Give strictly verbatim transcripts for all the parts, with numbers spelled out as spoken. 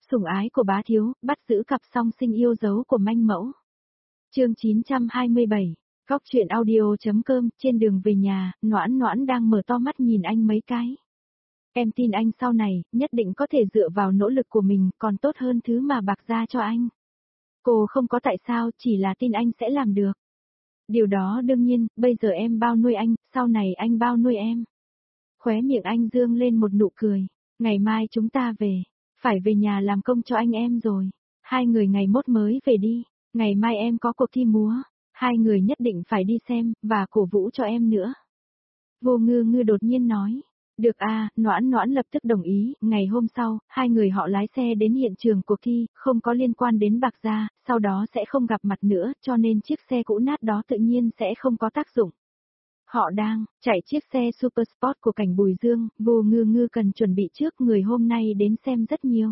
Sủng ái của bá thiếu, bắt giữ cặp song sinh yêu dấu của manh mẫu. Chương chín trăm hai mươi bảy, Góc truyện audio.com, trên đường về nhà, Noãn Noãn đang mở to mắt nhìn anh mấy cái. Em tin anh sau này, nhất định có thể dựa vào nỗ lực của mình, còn tốt hơn thứ mà bạc ra cho anh. Cô không có tại sao, chỉ là tin anh sẽ làm được. Điều đó đương nhiên, bây giờ em bao nuôi anh, sau này anh bao nuôi em. Khóe miệng anh dương lên một nụ cười. Ngày mai chúng ta về. Phải về nhà làm công cho anh em rồi. Hai người ngày mốt mới về đi. Ngày mai em có cuộc thi múa. Hai người nhất định phải đi xem, và cổ vũ cho em nữa. Vô Ngư Ngư đột nhiên nói. Được à, Noãn Noãn lập tức đồng ý. Ngày hôm sau, hai người họ lái xe đến hiện trường cuộc thi, không có liên quan đến bạc gia, sau đó sẽ không gặp mặt nữa, cho nên chiếc xe cũ nát đó tự nhiên sẽ không có tác dụng. Họ đang chạy chiếc xe Super Sport của Cảnh Bùi Dương, Vô Ngư Ngư cần chuẩn bị trước, người hôm nay đến xem rất nhiều.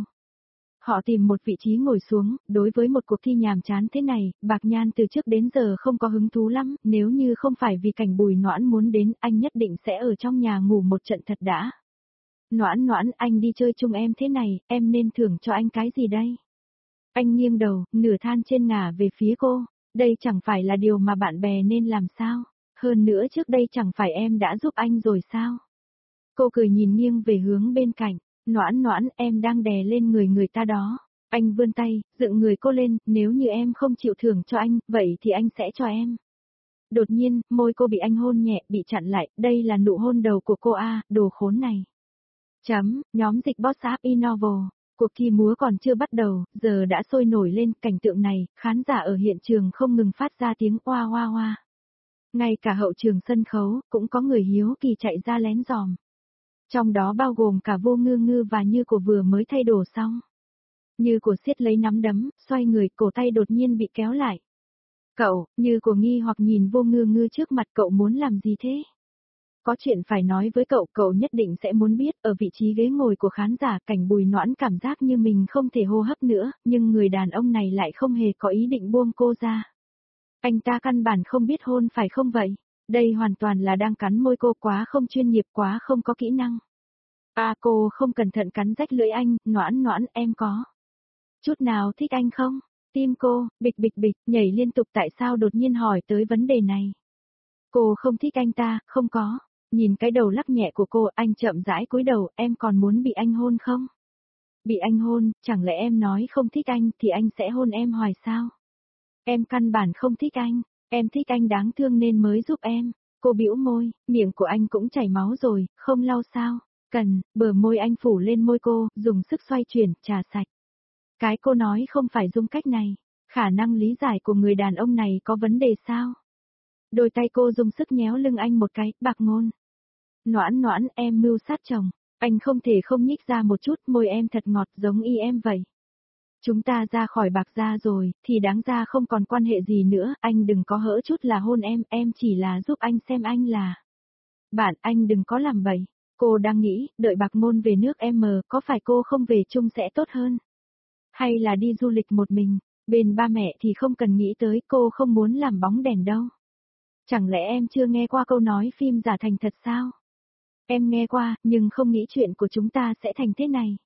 Họ tìm một vị trí ngồi xuống, đối với một cuộc thi nhàm chán thế này, Bạc Nhan từ trước đến giờ không có hứng thú lắm, nếu như không phải vì Cảnh Bùi Noãn muốn đến, anh nhất định sẽ ở trong nhà ngủ một trận thật đã. Noãn Noãn, anh đi chơi chung em thế này, em nên thưởng cho anh cái gì đây? Anh nghiêng đầu, nửa than trên ngả về phía cô, đây chẳng phải là điều mà bạn bè nên làm sao? Hơn nữa trước đây chẳng phải em đã giúp anh rồi sao? Cô cười nhìn nghiêng về hướng bên cạnh, Noãn Noãn, em đang đè lên người người ta đó. Anh vươn tay, dựng người cô lên, nếu như em không chịu thưởng cho anh, vậy thì anh sẽ cho em. Đột nhiên, môi cô bị anh hôn nhẹ, bị chặn lại, đây là nụ hôn đầu của cô a, đồ khốn này. Chấm, nhóm dịch Boss App Innovo. Cuộc thi múa còn chưa bắt đầu, giờ đã sôi nổi lên, cảnh tượng này, khán giả ở hiện trường không ngừng phát ra tiếng oa oa oa. Ngay cả hậu trường sân khấu, cũng có người hiếu kỳ chạy ra lén dòm. Trong đó bao gồm cả Vô Ngư Ngư và Như Của vừa mới thay đồ xong. Như Của siết lấy nắm đấm, xoay người, cổ tay đột nhiên bị kéo lại. Cậu, Như Của nghi hoặc nhìn Vô Ngư Ngư trước mặt, cậu muốn làm gì thế? Có chuyện phải nói với cậu, cậu nhất định sẽ muốn biết, ở vị trí ghế ngồi của khán giả, Cảnh Bùi Noãn cảm giác như mình không thể hô hấp nữa, nhưng người đàn ông này lại không hề có ý định buông cô ra. Anh ta căn bản không biết hôn phải không vậy? Đây hoàn toàn là đang cắn môi cô, quá không chuyên nghiệp, quá không có kỹ năng. À, cô không cẩn thận cắn rách lưỡi anh. Noãn Noãn, em có chút nào thích anh không? Tim cô, bịch bịch bịch, nhảy liên tục, tại sao đột nhiên hỏi tới vấn đề này? Cô không thích anh ta, không có. Nhìn cái đầu lắc nhẹ của cô, anh chậm rãi cúi đầu, em còn muốn bị anh hôn không? Bị anh hôn, chẳng lẽ em nói không thích anh thì anh sẽ hôn em hoài sao? Em căn bản không thích anh, em thích anh đáng thương nên mới giúp em. Cô bĩu môi, miệng của anh cũng chảy máu rồi, không lau sao? Cần, bờ môi anh phủ lên môi cô, dùng sức xoay chuyển, trà sạch. Cái cô nói không phải dùng cách này, khả năng lý giải của người đàn ông này có vấn đề sao? Đôi tay cô dùng sức nhéo lưng anh một cái, Bạc Ngôn. Noãn Noãn, em mưu sát chồng, anh không thể không nhích ra một chút, môi em thật ngọt giống y em vậy. Chúng ta ra khỏi Bạc gia rồi, thì đáng ra không còn quan hệ gì nữa, anh đừng có hỡ chút là hôn em, em chỉ là giúp anh xem anh là bạn, anh đừng có làm bậy. Cô đang nghĩ, đợi Bạc Ngôn về nước em mờ, có phải cô không về chung sẽ tốt hơn? Hay là đi du lịch một mình, bên ba mẹ thì không cần nghĩ tới, cô không muốn làm bóng đèn đâu. Chẳng lẽ em chưa nghe qua câu nói phim giả thành thật sao? Em nghe qua, nhưng không nghĩ chuyện của chúng ta sẽ thành thế này.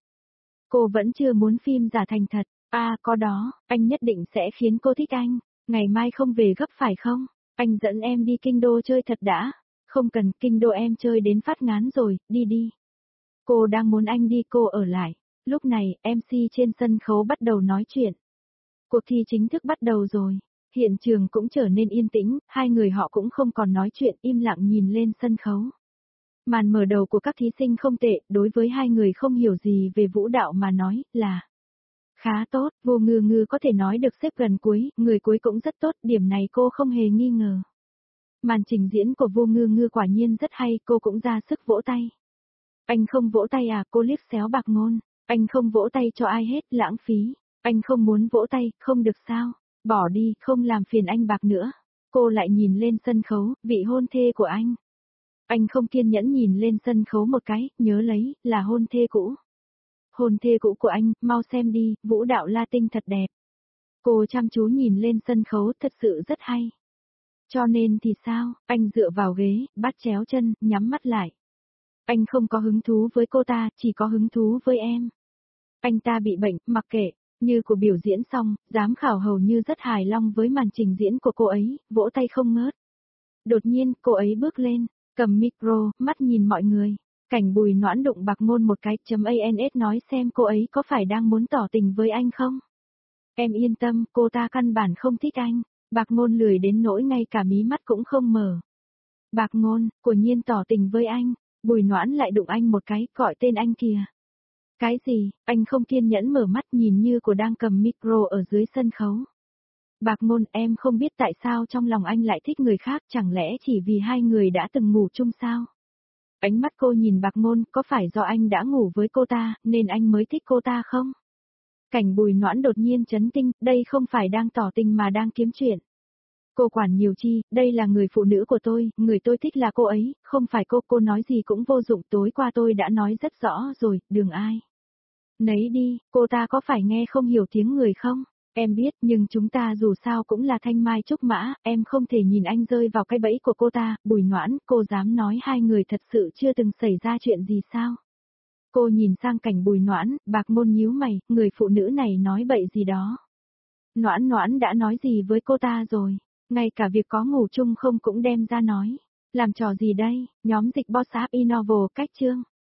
Cô vẫn chưa muốn phim giả thành thật. À, có đó, anh nhất định sẽ khiến cô thích anh. Ngày mai không về gấp phải không? Anh dẫn em đi kinh đô chơi thật đã. Không cần, kinh đô em chơi đến phát ngán rồi, đi đi. Cô đang muốn anh đi, cô ở lại. Lúc này, em xê trên sân khấu bắt đầu nói chuyện. Cuộc thi chính thức bắt đầu rồi. Hiện trường cũng trở nên yên tĩnh, hai người họ cũng không còn nói chuyện, im lặng nhìn lên sân khấu. Màn mở đầu của các thí sinh không tệ, đối với hai người không hiểu gì về vũ đạo mà nói, là khá tốt. Vô Ngư Ngư có thể nói được xếp gần cuối, người cuối cũng rất tốt, điểm này cô không hề nghi ngờ. Màn trình diễn của Vô Ngư Ngư quả nhiên rất hay, cô cũng ra sức vỗ tay. Anh không vỗ tay à? Cô liếc xéo Bạc Ngôn. Anh không vỗ tay cho ai hết, lãng phí. Anh không muốn vỗ tay, không được sao? Bỏ đi, không làm phiền anh Bạc nữa. Cô lại nhìn lên sân khấu, vị hôn thê của anh. Anh không kiên nhẫn nhìn lên sân khấu một cái, nhớ lấy, là hôn thê cũ. Hôn thê cũ của anh, mau xem đi, vũ đạo Latin thật đẹp. Cô chăm chú nhìn lên sân khấu, thật sự rất hay. Cho nên thì sao, anh dựa vào ghế, bắt chéo chân, nhắm mắt lại. Anh không có hứng thú với cô ta, chỉ có hứng thú với em. Anh ta bị bệnh, mặc kệ. Như của biểu diễn xong, giám khảo hầu như rất hài lòng với màn trình diễn của cô ấy, vỗ tay không ngớt. Đột nhiên, cô ấy bước lên, cầm micro, mắt nhìn mọi người. Cảnh Bùi Noãn đụng Bạc Ngôn một cái, chấm ans nói xem cô ấy có phải đang muốn tỏ tình với anh không? Em yên tâm, cô ta căn bản không thích anh. Bạc Ngôn lười đến nỗi ngay cả mí mắt cũng không mở. Bạc Ngôn, quả nhiên tỏ tình với anh. Bùi Noãn lại đụng anh một cái, gọi tên anh kìa. Cái gì, anh không kiên nhẫn mở mắt nhìn như của đang cầm micro ở dưới sân khấu. Bạc Ngôn, em không biết tại sao trong lòng anh lại thích người khác, chẳng lẽ chỉ vì hai người đã từng ngủ chung sao? Ánh mắt cô nhìn Bạc Ngôn, có phải do anh đã ngủ với cô ta, nên anh mới thích cô ta không? Cảnh Bùi Noãn đột nhiên chấn tinh, đây không phải đang tỏ tình mà đang kiếm chuyện. Cô quản nhiều chi, đây là người phụ nữ của tôi, người tôi thích là cô ấy, không phải cô, cô nói gì cũng vô dụng, tối qua tôi đã nói rất rõ rồi, đừng ai. Nấy đi, cô ta có phải nghe không hiểu tiếng người không? Em biết, nhưng chúng ta dù sao cũng là thanh mai trúc mã, em không thể nhìn anh rơi vào cái bẫy của cô ta. Bùi Noãn, cô dám nói hai người thật sự chưa từng xảy ra chuyện gì sao? Cô nhìn sang Cảnh Bùi Noãn, Bạc Ngôn nhíu mày, người phụ nữ này nói bậy gì đó. Noãn Noãn đã nói gì với cô ta rồi? Ngay cả việc có ngủ chung không cũng đem ra nói. Làm trò gì đây? Nhóm dịch boss app e-novel cách chương.